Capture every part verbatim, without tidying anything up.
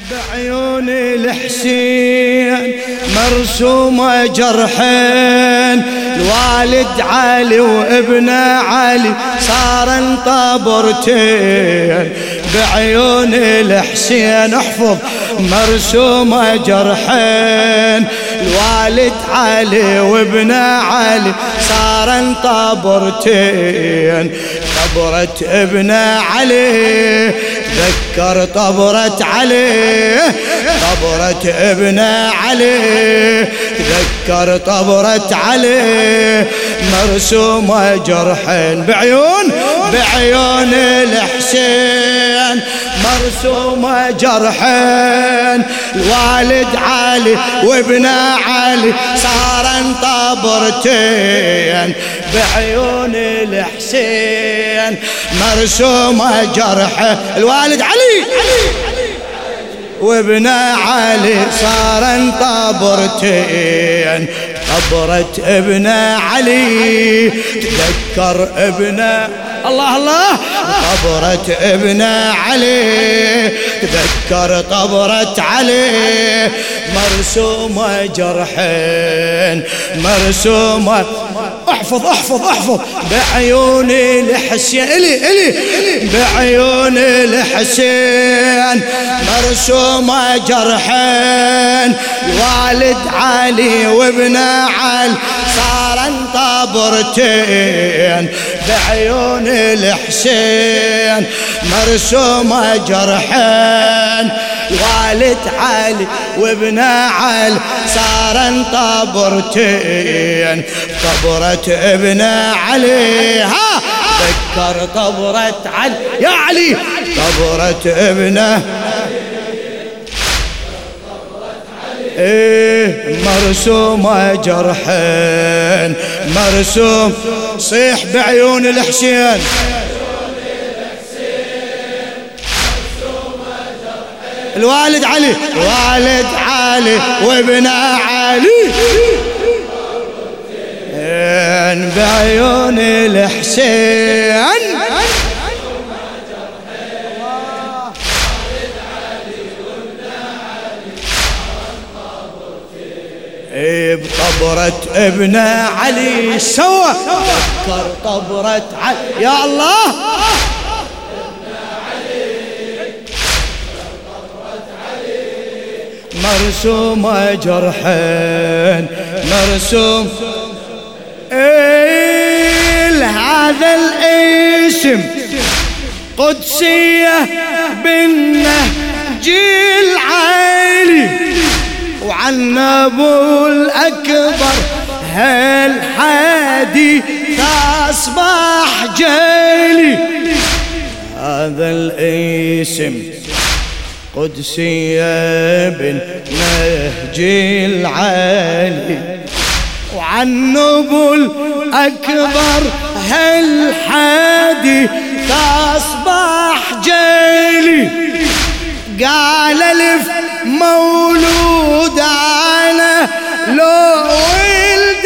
بعيون الحسين مرسومة جرحين، الوالد علي وابنه علي صار طابرتين. بعيون الحسين احفظ مرسومة جرحين، الوالد علي وابنه علي صار طابرتين. طبرة ابنه علي تذكر طبرة علي، طبرة ابنه علي تذكر طبرة علي مرسومة جرحين. بعيون بعيون الحسين مرسومة جرحين، الوالد علي وابنه علي صار طابرتين. بعيون الحسين مرسومة جرحين، الوالد علي وابنه علي صار طابرتين. طبرة ابنه علي تذكر ابنه الله الله، طبرة ابنه علي تذكر طبرة علي مرسومة جرحين مرسومة. احفظ احفظ احفظ بعيون الحسين الي الي بعيون الحسين مرسومة جرحين، الوالد علي وابنه علي صار طابرتين. بعيون الحسين مرسومة جرحين، الوالد علي وابنه علي صار طابرتين. طبرة ابنه علي ها ذكر طبرة علي يا علي، طبرة ابنه ايه مرسومة جرحين مرسوم. صيح بعيون الحسين الوالد علي الوالد علي وابنه علي بعيون الحسين بطبرة ابنه علي سوى ذكر طبرة علي يا الله. مرسومة جرحين مرسوم إيه هذا الاسم قدسية بالنهج العالي، وعن ابو الاكبر هالحادي تصبح جيلي. هذا الاسم قدسية بالنهج العالي، وعن ابو الاكبر هالحادي تصبح جيلي. قال الف مولود انا لو ولد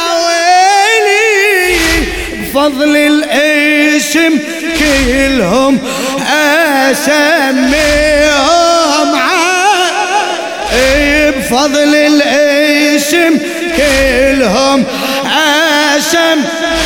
ويلي، بفضل الاسم كلهم اسميهم عالي، بفضل الاسم كلهم اسم.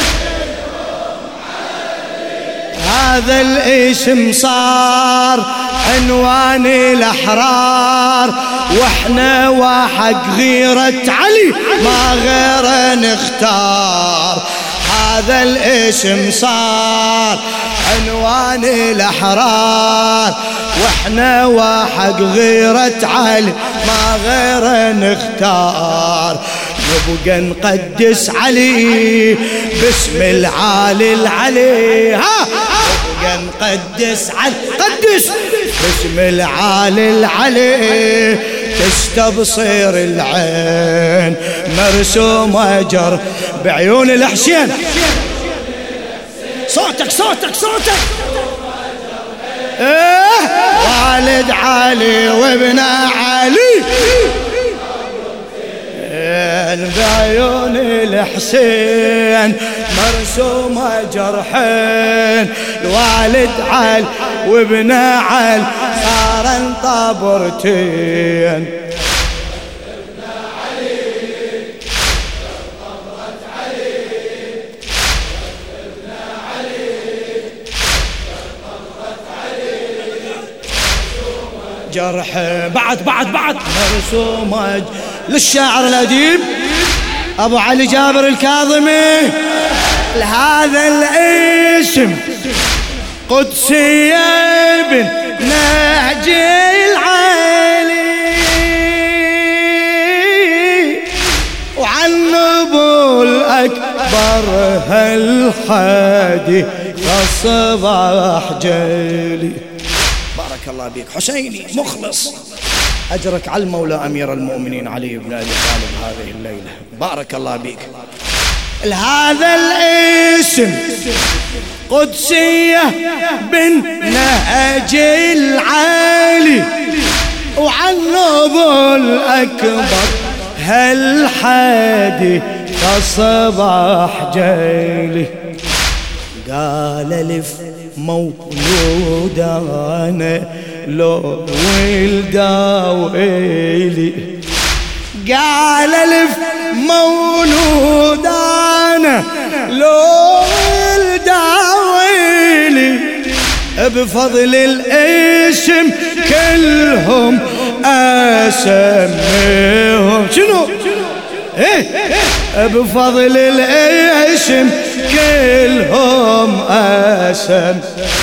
هذا الاسم صار عنوان الأحرار، واحنا وحق غيرة علي ما غير نختار. هذا الاسم صار عنوان الأحرار، واحنا وحق غيرة علي ما غير نختار. نبقى نقدس علي باسم العالي العلي ها، نبقى نقدس علي قدس باسم العالي العلي تستبصر العين مرسومة جر بعيون الحسين. صوتك صوتك صوتك ايه والد علي وابن علي بعيون الحسين مرسومة جرحين، الوالد عل وابن عل صار طابرتين. جرح بعد بعد بعد مرسومة للشاعر الأديب أبو علي جابر الكاظمي. لهذا الاسم قدسي بن نهج العالي، وعن أبو الأكبر هالحادي فالصباح جالي. بارك الله بك حسيني مخلص، أجرك على المولى أمير المؤمنين علي بن أبي طالب هذه الليلة. بارك الله بك. لهذا الاسم قدسية بن نهج العالي، وعن أبو الأكبر هالحادي فالصباح جالي. قال لف مولود أنا لو ولدا ويلي، قال لف مولود أنا لو ولدا ويلي، بفضل الاسم كلهم أسميهم. شنو؟ إيه بفضل الاسم كلهم أسم.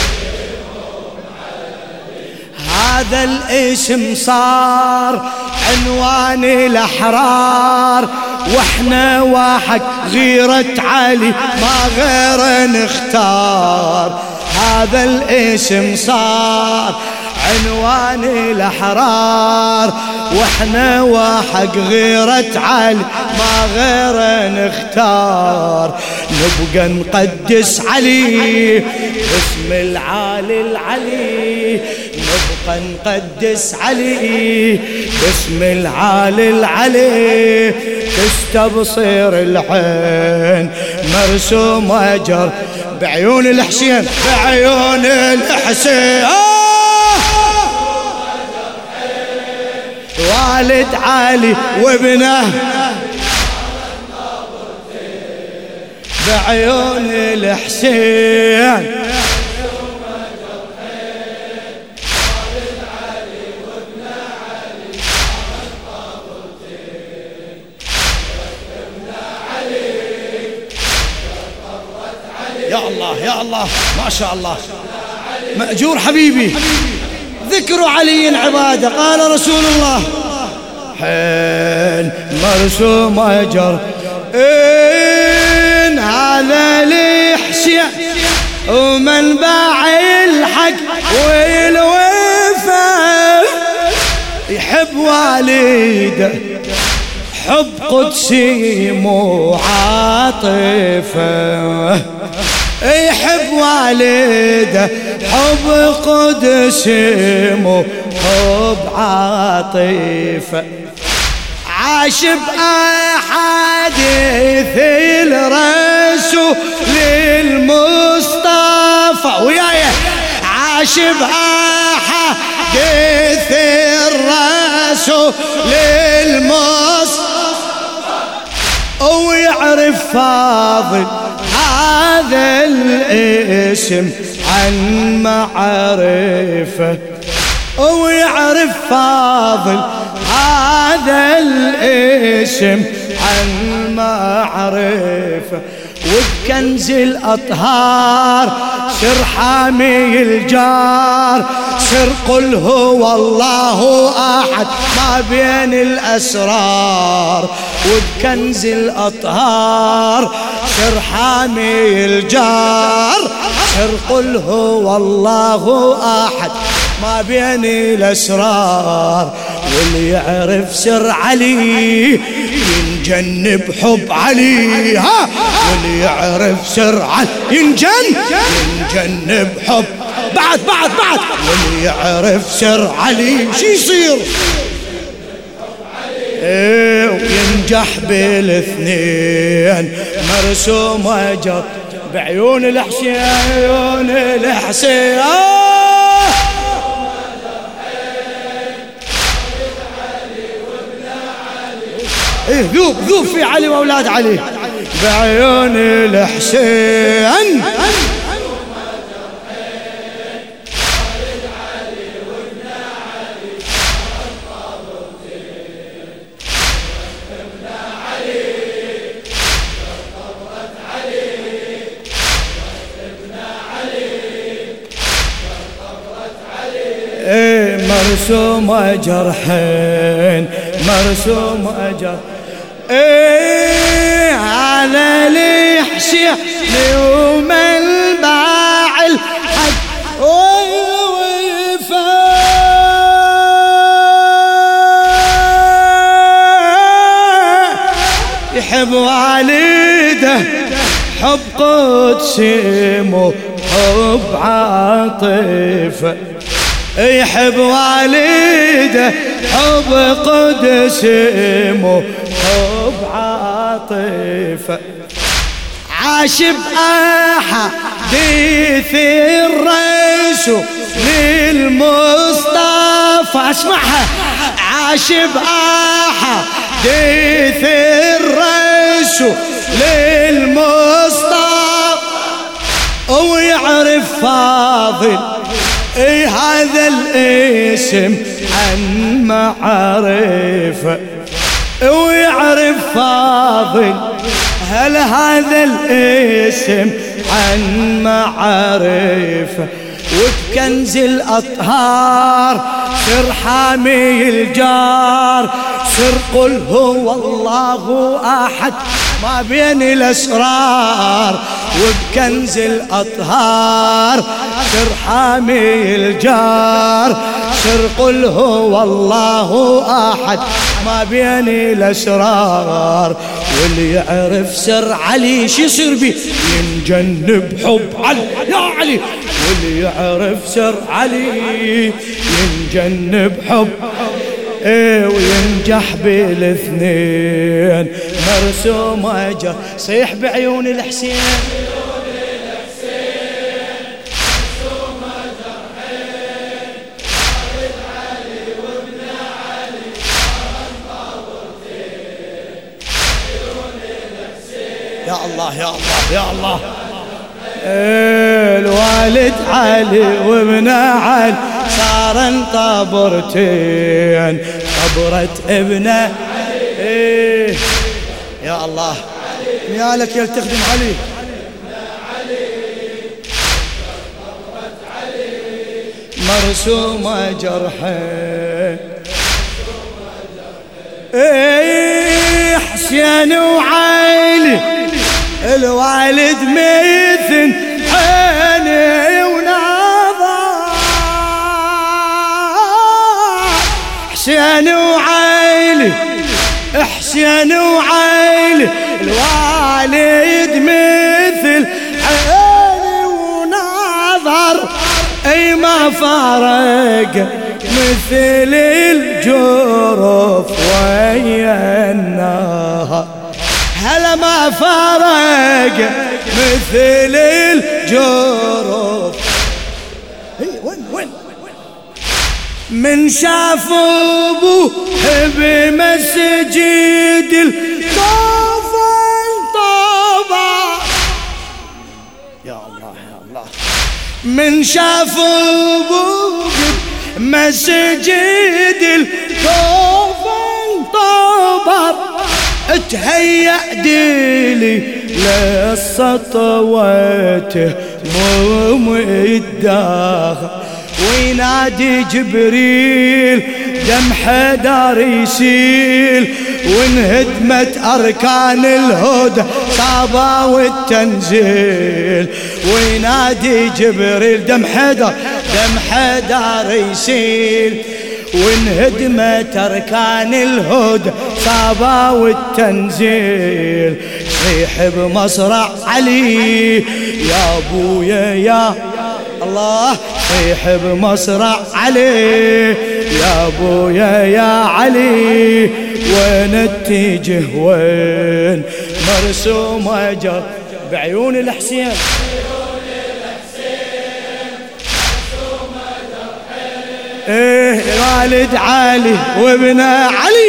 هذا الاسم صار عنوان الأحرار، واحنا واحد غيرة علي ما غير نختار. هذا الاسم صار عنوان الأحرار، واحنا واحد غيرة علي ما غير نختار. نبقى نقدس علي باسم العالي العلي، نبقى نقدس علي باسم العالي العلي. تستبصر العين مرسوم أجر بعيون الحسين، بعيون الحسين. والد علي وابنه بعيون الحسين. يا الله يا الله ما شاء الله مأجور حبيبي. ذكر علي عبادة، قال رسول الله حين مرسوم أجر إن هذا الحسين ومنبع الحق والوفا، يحب والده حب قدسي مو عاطفة، يحب والده حب قدسي مو حب عاطفة. عاش بأحاديث الرسول المصطفى وياي، عاش بأحاديث الرسول المصطفى، ويعرف فاضل هذا الاسم عن معرفة، ويعرف فاضل هذا الاسم عن معرفة. وبكنز الأطهار سر حامي الجار، سر قل هو الله أحد ما بين الأسرار. وبكنز الأطهار سر حامي الجار، سر قل هو الله أحد ما بين الأسرار. واللي يعرف سر علي ينجن بحب علي، ها واللي يعرف سر علي ينجن ينجن بحب بعد بعد بعد. واللي يعرف سر علي شي يصير؟ ايه وينجح بالاثنين مرسوم وجر بعيون الحسين عيون الحسين إيه ذوب ذوب في علي وأولاد علي بعيون الحسين إيه مرسوم جرحين مرسوم جرحين ايه على الحسين يوم الباع الحق ويوفى يحب والده حب قدسي مو حب عاطفة يحب والده حب قدسي مو حب عاطفة عاش بأحاديث الرسول للمصطفى اسمعها عاش بأحاديث الرسول للمصطفى ويعرف فاضل اي هذا الاسم عن معرفة ويعرف فاضل هل هذا الاسم عن معرفة وبكنز الأطهار سر حامي الجار سر قل هو الله أحد ما بين الأسرار وبكنز الأطهار سر حامي الجار سر قل هو الله أحد ما بين الأسرار واللي يعرف سر علي شو يصير بي ينجنب حب علي يا علي واللي يعرف سر علي ينجنب حب ايه وينجح بالاثنين مرسوم اجر صيح بعيون الحسين يا الله يا الله يا الله الوالد علي وابن علي صار طبرتين طبرة ابنه ايه يا الله ميالك يلتخدم علي مرسومة جرحين ايه حسين وعلي الوالد مثل عيني ونظر حسين وعلي حسين وعلي الوالد مثل عيني ونظر اي ما فرق مثل الجرف ويا النهر هلا ما فرق مثل الجرف وين وين من شاف ابوه بمسجد الكفن طبع يا الله يا الله من شاف ابوه بمسجد الكفن طبع اتهيأ ديلي للسطوته مو مداخل وينادي جبريل دم حدار يسيل وانهدمت أركان الهدى صابا والتنزيل وينادي جبريل دم حدار دم حدار يسيل وانهدمت أركان الهدى صابا والتنزيل صيح بمصرع علي يا أبويا يا الله صيح بمصرع علي يا أبويا يا علي وين اتجه وين مرسومة جر بعيون الحسين ايه والد علي وابن علي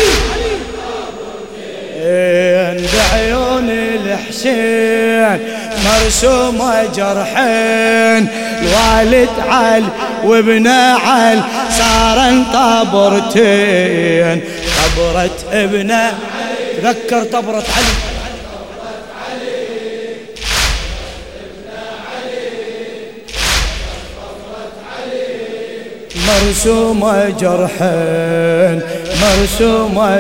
ايه بعيون الحسين مرسومة جرحين الوالد علي وابن علي صار طبرتين طبرة ابن تذكر طبرة علي مرسومة جرحين مرسومة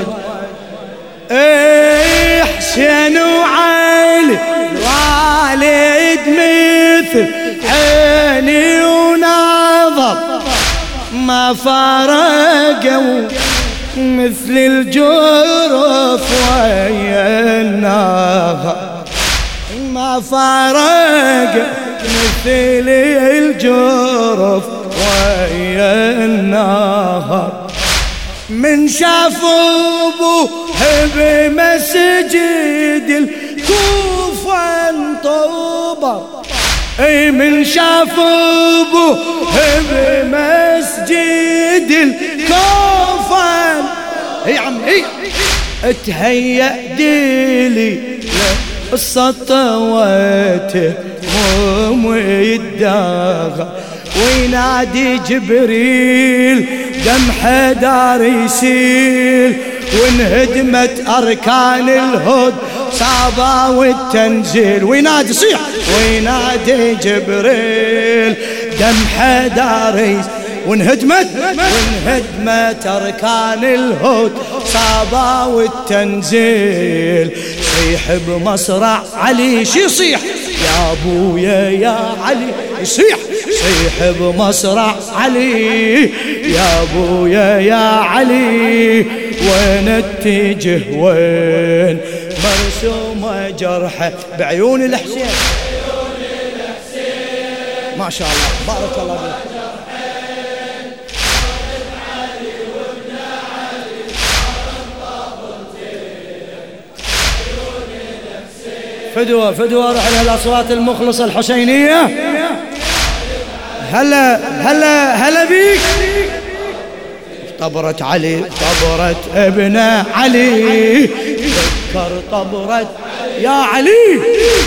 ايه حسين وعلي الوالد مثل عيني ونظر ما فارقوا مثل الجرف ويا النظر ما فارق مثل الجرف ويا النهر من شاف ابوه بمسجد الكوفة انطبر اي من شاف ابوه بمسجد الكوفة اي عم اي اتهيأ ديلي السطوات مو يداغ وينادي جبريل دم حدار يسيل وانهدمت أركان الهد صعبة والتنزيل وينادي صيح وينادي جبريل دم حدار يسيل وانهدمت وانهدمت أركان الهد صعبة والتنزيل صيح بمصرع علي شي صيح يا ابويا يا علي يصيح صيح بمصرع علي يا ابويا يا علي وين اتجه وين مرسومة جرحه بعيون الحسين ما شاء الله بارك الله فيك فدوة فدوة روح لها الأصوات المخلصة الحسينية هلا هلا هلا بيك طبرة علي طبرة ابن علي ذكر طبرة يا علي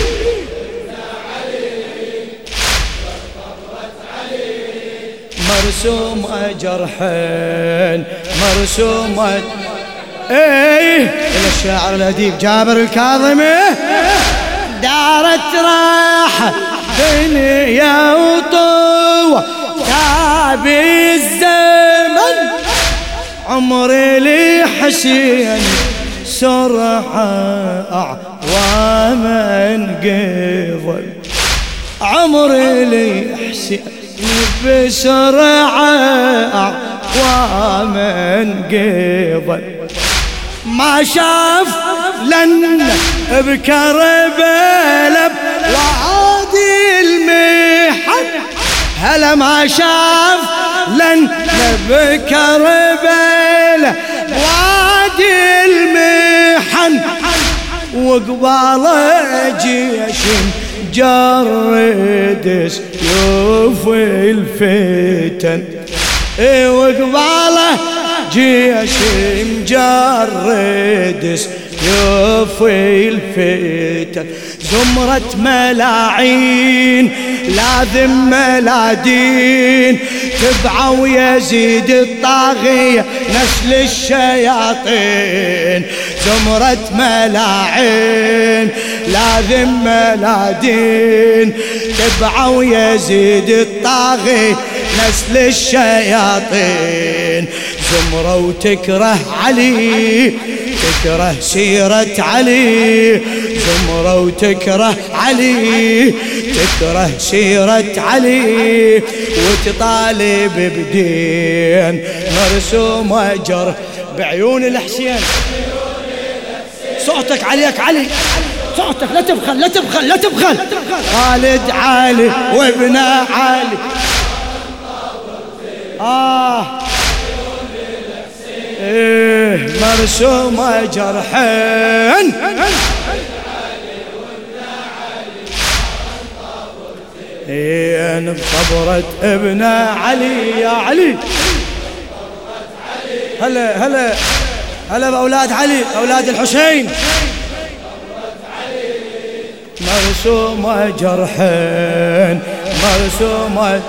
مرسومة جرحين مرسومة ايه الشاعر الأديب جابر الكاظمي دارت راحة دنيا وطوة تابي الزمن عمري لي حسين سرعة أعواما انقضل عمري لي حسين بسرعة أعواما انقضل ما شاف لن بكربلاء وعادي المحن هلا ما شاف لن بكربلاء وعادي المحن وقبال جيش جرد سيوف الفتن وقباله جيش مجرد سيوف الفتن زمرة ملاعين لازم ملادين تبعوا يزيد الطاغية نسل الشياطين زمرة ملاعين لازم ملادين تبعوا يزيد الطاغية نسل الشياطين زمرة وتكره علي تكره سيرة علي زمرة وتكره علي تكره سيرة علي وتطالب بدين مرسومة جرح بعيون الحسين صوتك عليك علي صوتك لا تبخل لا تبخل لا تبخل خالد علي وابن علي آه إيه مرسومة جرحين بقبرة ابن علي يا علي. هلا هلا هلا بأولاد علي أولاد الحسين. مرسومة جرحين مرسومة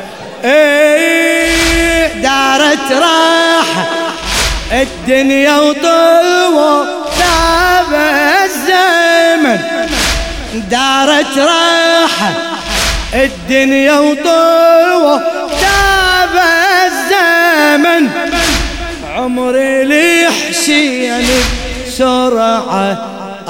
ايه دارت راحة الدنيا وطوى تاب الزمن. دارت راحة الدنيا وطوى تاب الزمن. عمري لحسين بسرعة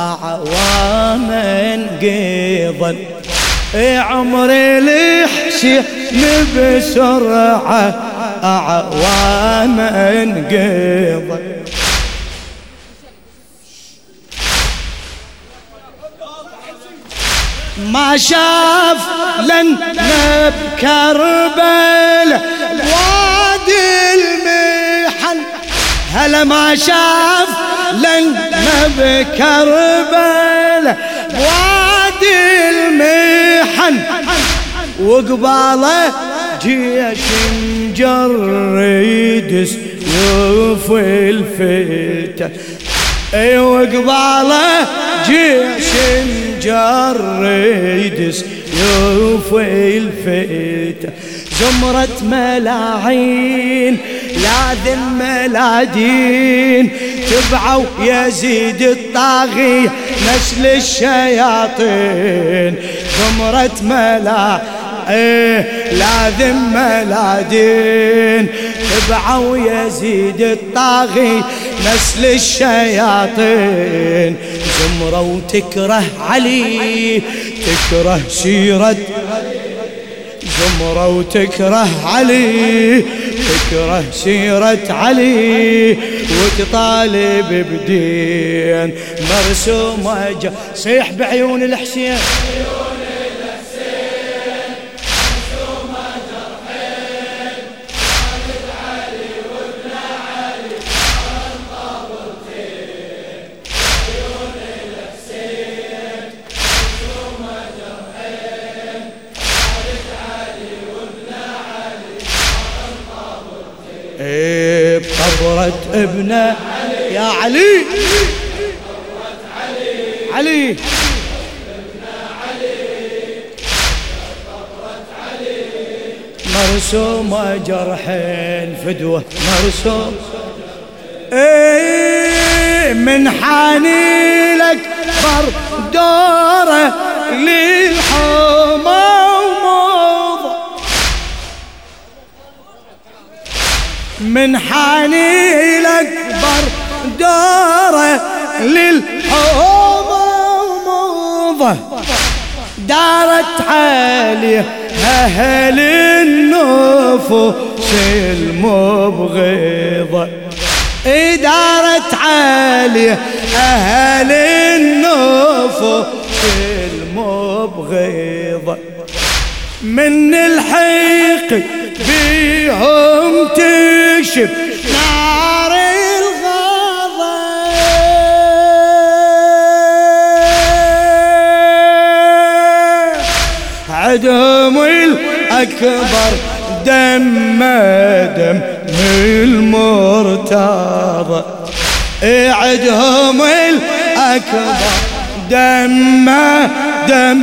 أعواما قضى. عمري لحسين بسرعة أعواما قضى. ما شاف لن بكربلاء وادي المحن. هلا ما شاف لن بكربلاء وادي المحن. وقباله جيش مجرد سيوف الفتن. اي وقباله جيش مجرد سيوف الفتن. زمرة ملاعين لاذن ملادين تبعوا يزيد الطاغية نسل الشياطين. زمرة ملاعين ايه لاذن ملادين تبعوا يزيد الطاغي نسل الشياطين. زمرة وتكره علي تكره سيرة. زمرة وتكره علي تكره سيرة علي وتطالب بدين مرسومة. صيح بعيون الحسين بقبرة ابن يا علي. علي مرسومة جرحين فدوة مرسوم. ايه من حاني لك بر دوره للحمى وموضة. من حاني لك بر دوره للحمى وموضة. دارت عليه أهل النفوس المبغضة. دارت عليه أهل النفوس المبغضة. من الحق بيهم تكشف نار الغضب. عدهم الأكبر دم دم المرتضى. عدهم الأكبر دم دم.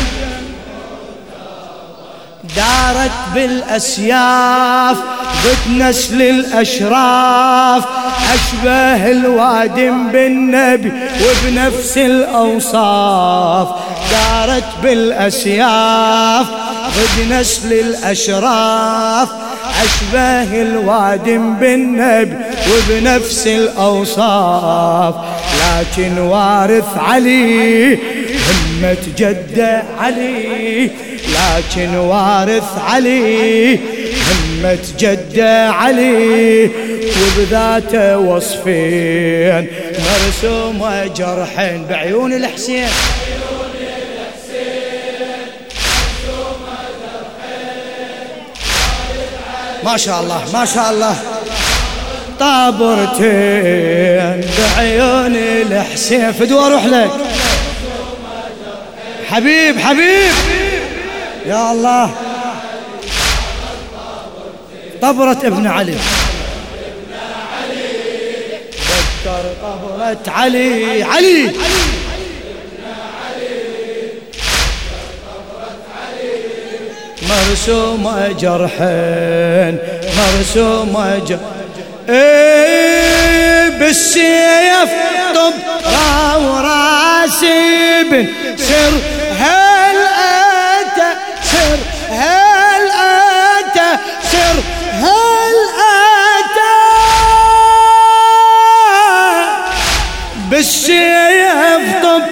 دارت بالأسياف ضد نسل الأشراف أشبه الوادم بالنبي وبنفس الأوصاف. دارت بالأسياف ضد نسل الأشراف أشبه الوادم بالنبي وبنفس الأوصاف. لكن وارث علي همة جده علي. لكن وارث علي همة جده علي وبذاته وصفين مرسومة جرحين بعيون الحسين. ما شاء الله ما شاء الله. طابرتين بعيون الحسين. فدوى اروح لك حبيب حبيب يا الله. طبرة ابن علي ذكر طبرة علي علي مرسومة جرحين مرسومة جرحين ايه بالسيف طب وراسي بن سر هل أنت سر هل أنت سر هل أنت بالسيف طب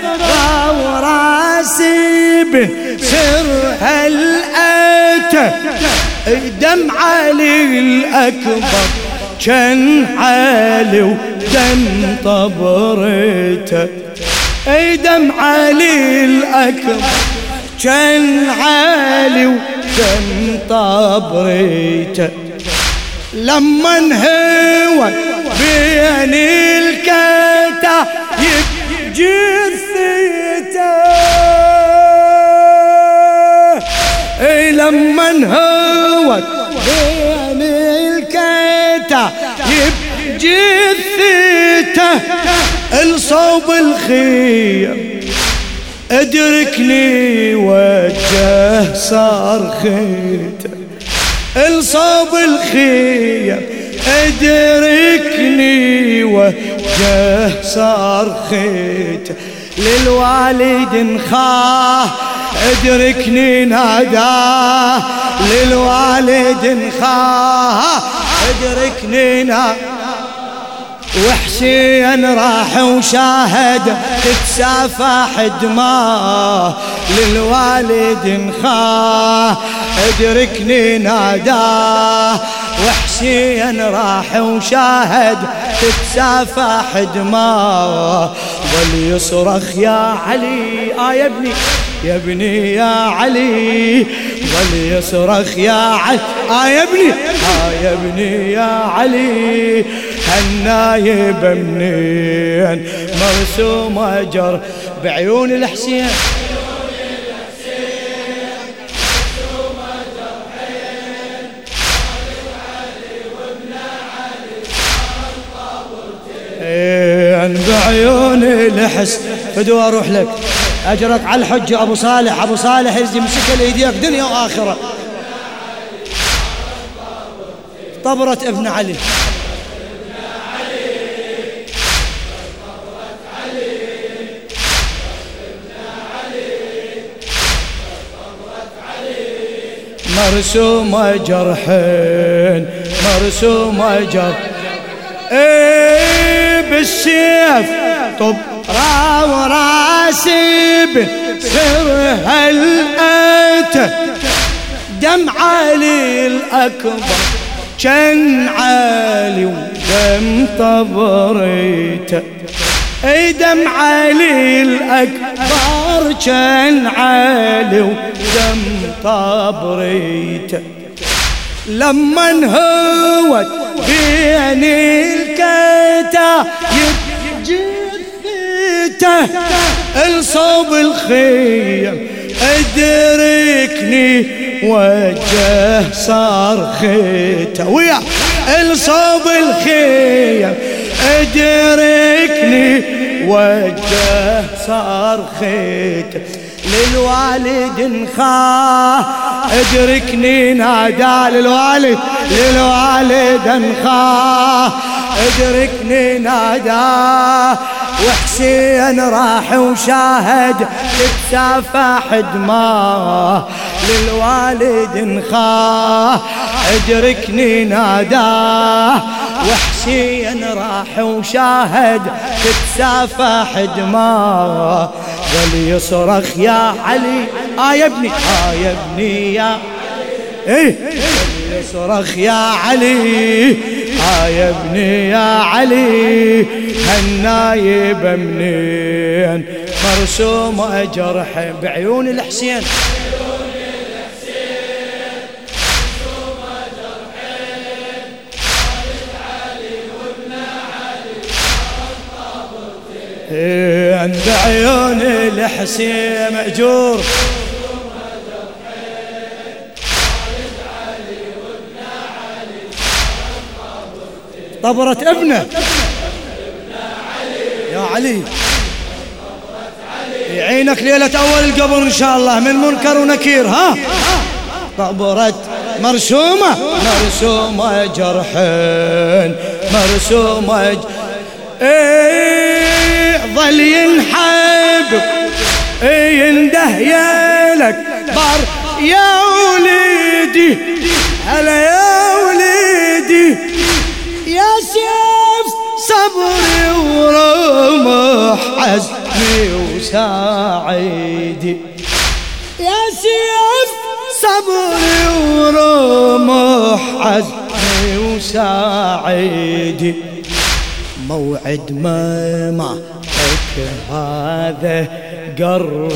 وراسي بن سر هل أنت دم علي الأكبر كان عالي ودم طبرته اي دم علي الأكبر كان عالي ودم طبرته لما انهوى بين الكتايب جثته اي لما انهوى بين الكتايب جثته الصوب الخير ادركني وجه صار خيته الصوب الخير ادركني وجه صار خيته للوالد خاه ادركني ناداه للوالد خاه ادركني ناداه وحسين راح وشاهد تتسافح دماه للوالد خاه ادركني ناداه وحسين راح وشاهد تتسافح دماه ظل يصرخ يا علي آه يا ابني يا ابني يا علي ظل يصرخ يا علي آه يا ابني آه يا ابني يا علي هالنايب منين مرسومة جر بعيون الحسين بعيون الحس. فدوى اروح لك اجرك على الحج ابو صالح ابو صالح يمسك الايديك دنيا واخره. طبرة ابن علي مرسومة جرحين مرسومة جرح ايه بالسيف طب وراسي بسر هل أنت دم علي الأكبر كان عالي ودم طبريته اي دم علي الأكبر كان عالي ودم طبريته لما انهوت بين الكتايب جثته الصوب الخيم ادركني وجه صار خيته ويا الصوب الخيم ادركني وجه صار خيته للوالد خاه ادركني نادى للوالد للوالد خاه ادركني نادى وحسين راح وشاهد تتسافح دماه للوالد خاه ادركني ناداه وحسين راح وشاهد تتسافح دماه ظل يصرخ يا علي آه يا ابني آه يا ابني يا ايه ظل يصرخ يا علي آه يا ابني يا علي هالنايب منين مرسومة جرح بعيون الحسين عند عيون الحسين مأجور طبرة ابنه يا علي يعينك ليلة أول القبر إن شاء الله من منكر ونكير. ها طبرة مرسومة مرسومة جرحين مرسومة ج... ايه ظل ينحب ايه ينده يالك بار يا وليدي هلا يا وليدي يا سيف صبري ورمح عزمي وساعدي يا سيف صبري ورمح عزمي وساعدي موعد ما معك هذا قرب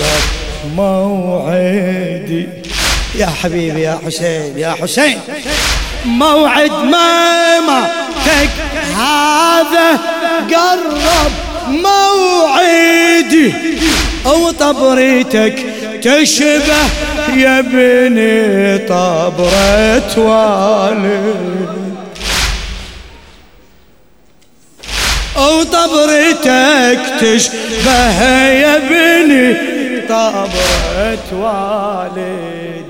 موعدي يا حبيبي يا حسين يا حسين موعد ما معك هذا قرب موعدي او طبرتك تشبه يا ابني طبرة والد او طبرتك تشبه يا ابني طبرة والد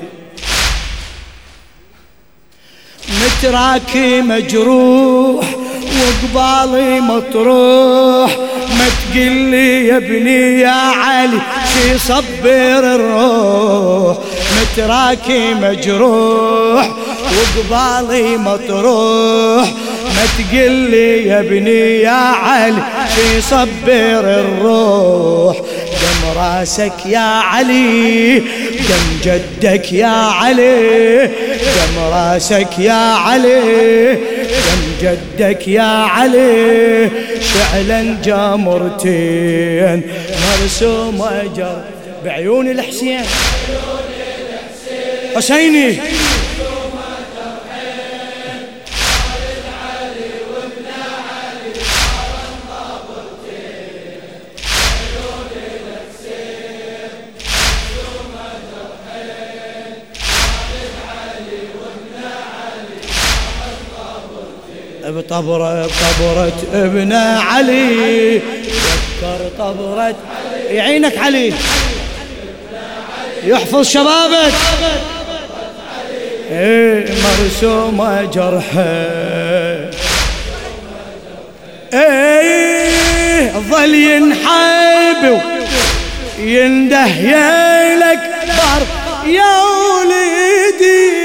متراكي مجروح وقبالي مطروح ما تقلي يا ابني يا علي شي صبر الروح متراكي مجروح وقبالي مطروح ما تقلي يا ابني يا علي شي صبر الروح دم راسك يا علي دم جدك يا علي دم راسك يا علي دم جدك يا علي شعلا جامرتين مرسومة جر بعيون الحسين حسيني بطبرة طبرة ابن علي ذكر طبرة يعينك علي يحفظ شبابك ايه مرسومة جرحه ايه ظل ينحب ينده يالك بار يا وليدي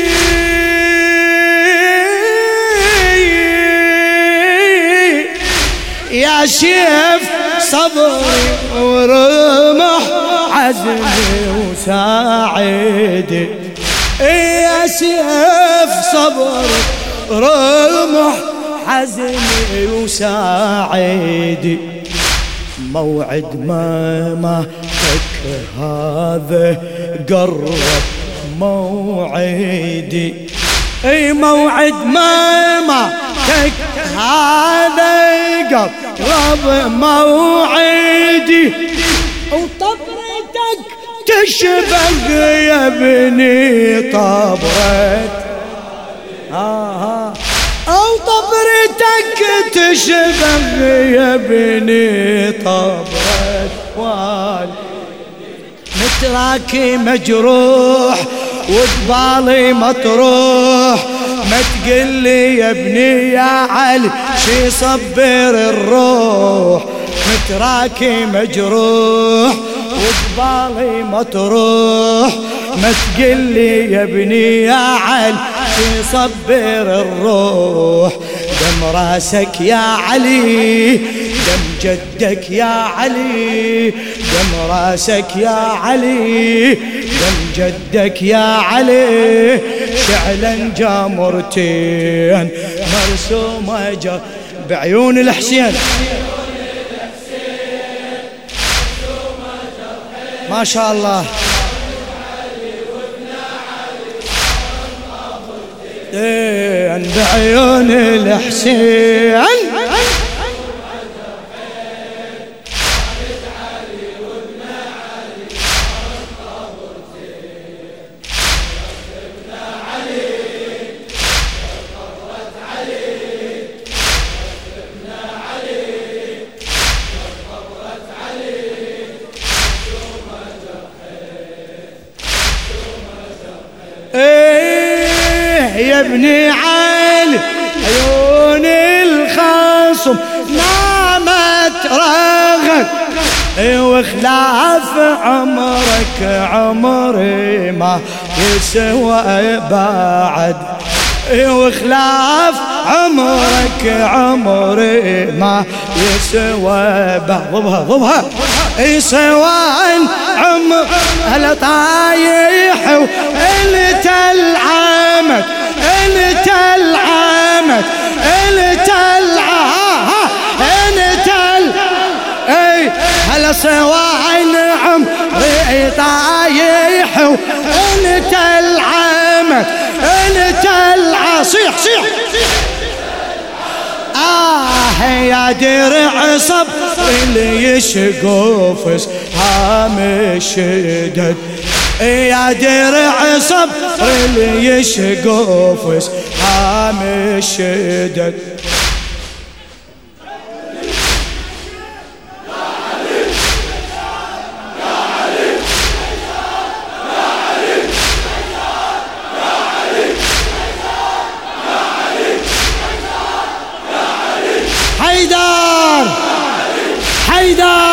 يا سيف صبري ورمح عزمي وساعدي يا سيف صبري ورمح عزمي وساعدي موعد مامتك هذا قرب موعدي اي موعد مامتك هذا قرب موعدي وطبرتك تشبه يا ابني طبرة آه أو طبرتك تشبه يا ابني طبرة والد متراكي مجروح وقبالي مطروح ما تقلي يا ابني يا علي شي صبر الروح متراكي مجروح وقبالي مطروح ما تقلي يا ابني يا علي شي صبر الروح دم راسك يا علي دم جدك يا علي دم راسك يا علي دم جدك يا علي شعلا جامرتين مرسومة جا بعيون الحسين ما شاء الله عند عيون الحسين يا ابن علي عيون الخصم نامت رغد وخلاف عمرك عمري ما يسوى بعد وخلاف عمرك عمري ما يسوى بعد ضبها ضبها يسوى عمر هلا طايح وانت العمد انت العمد انت العمد انت اي هلا سواين عمري طايح وانت العمد انت الع صيح صيح آه يا درع صبر اللي يشقفس هام الشدد يا درع صبر اللي يشقفس هام الشدد حيدر حيدر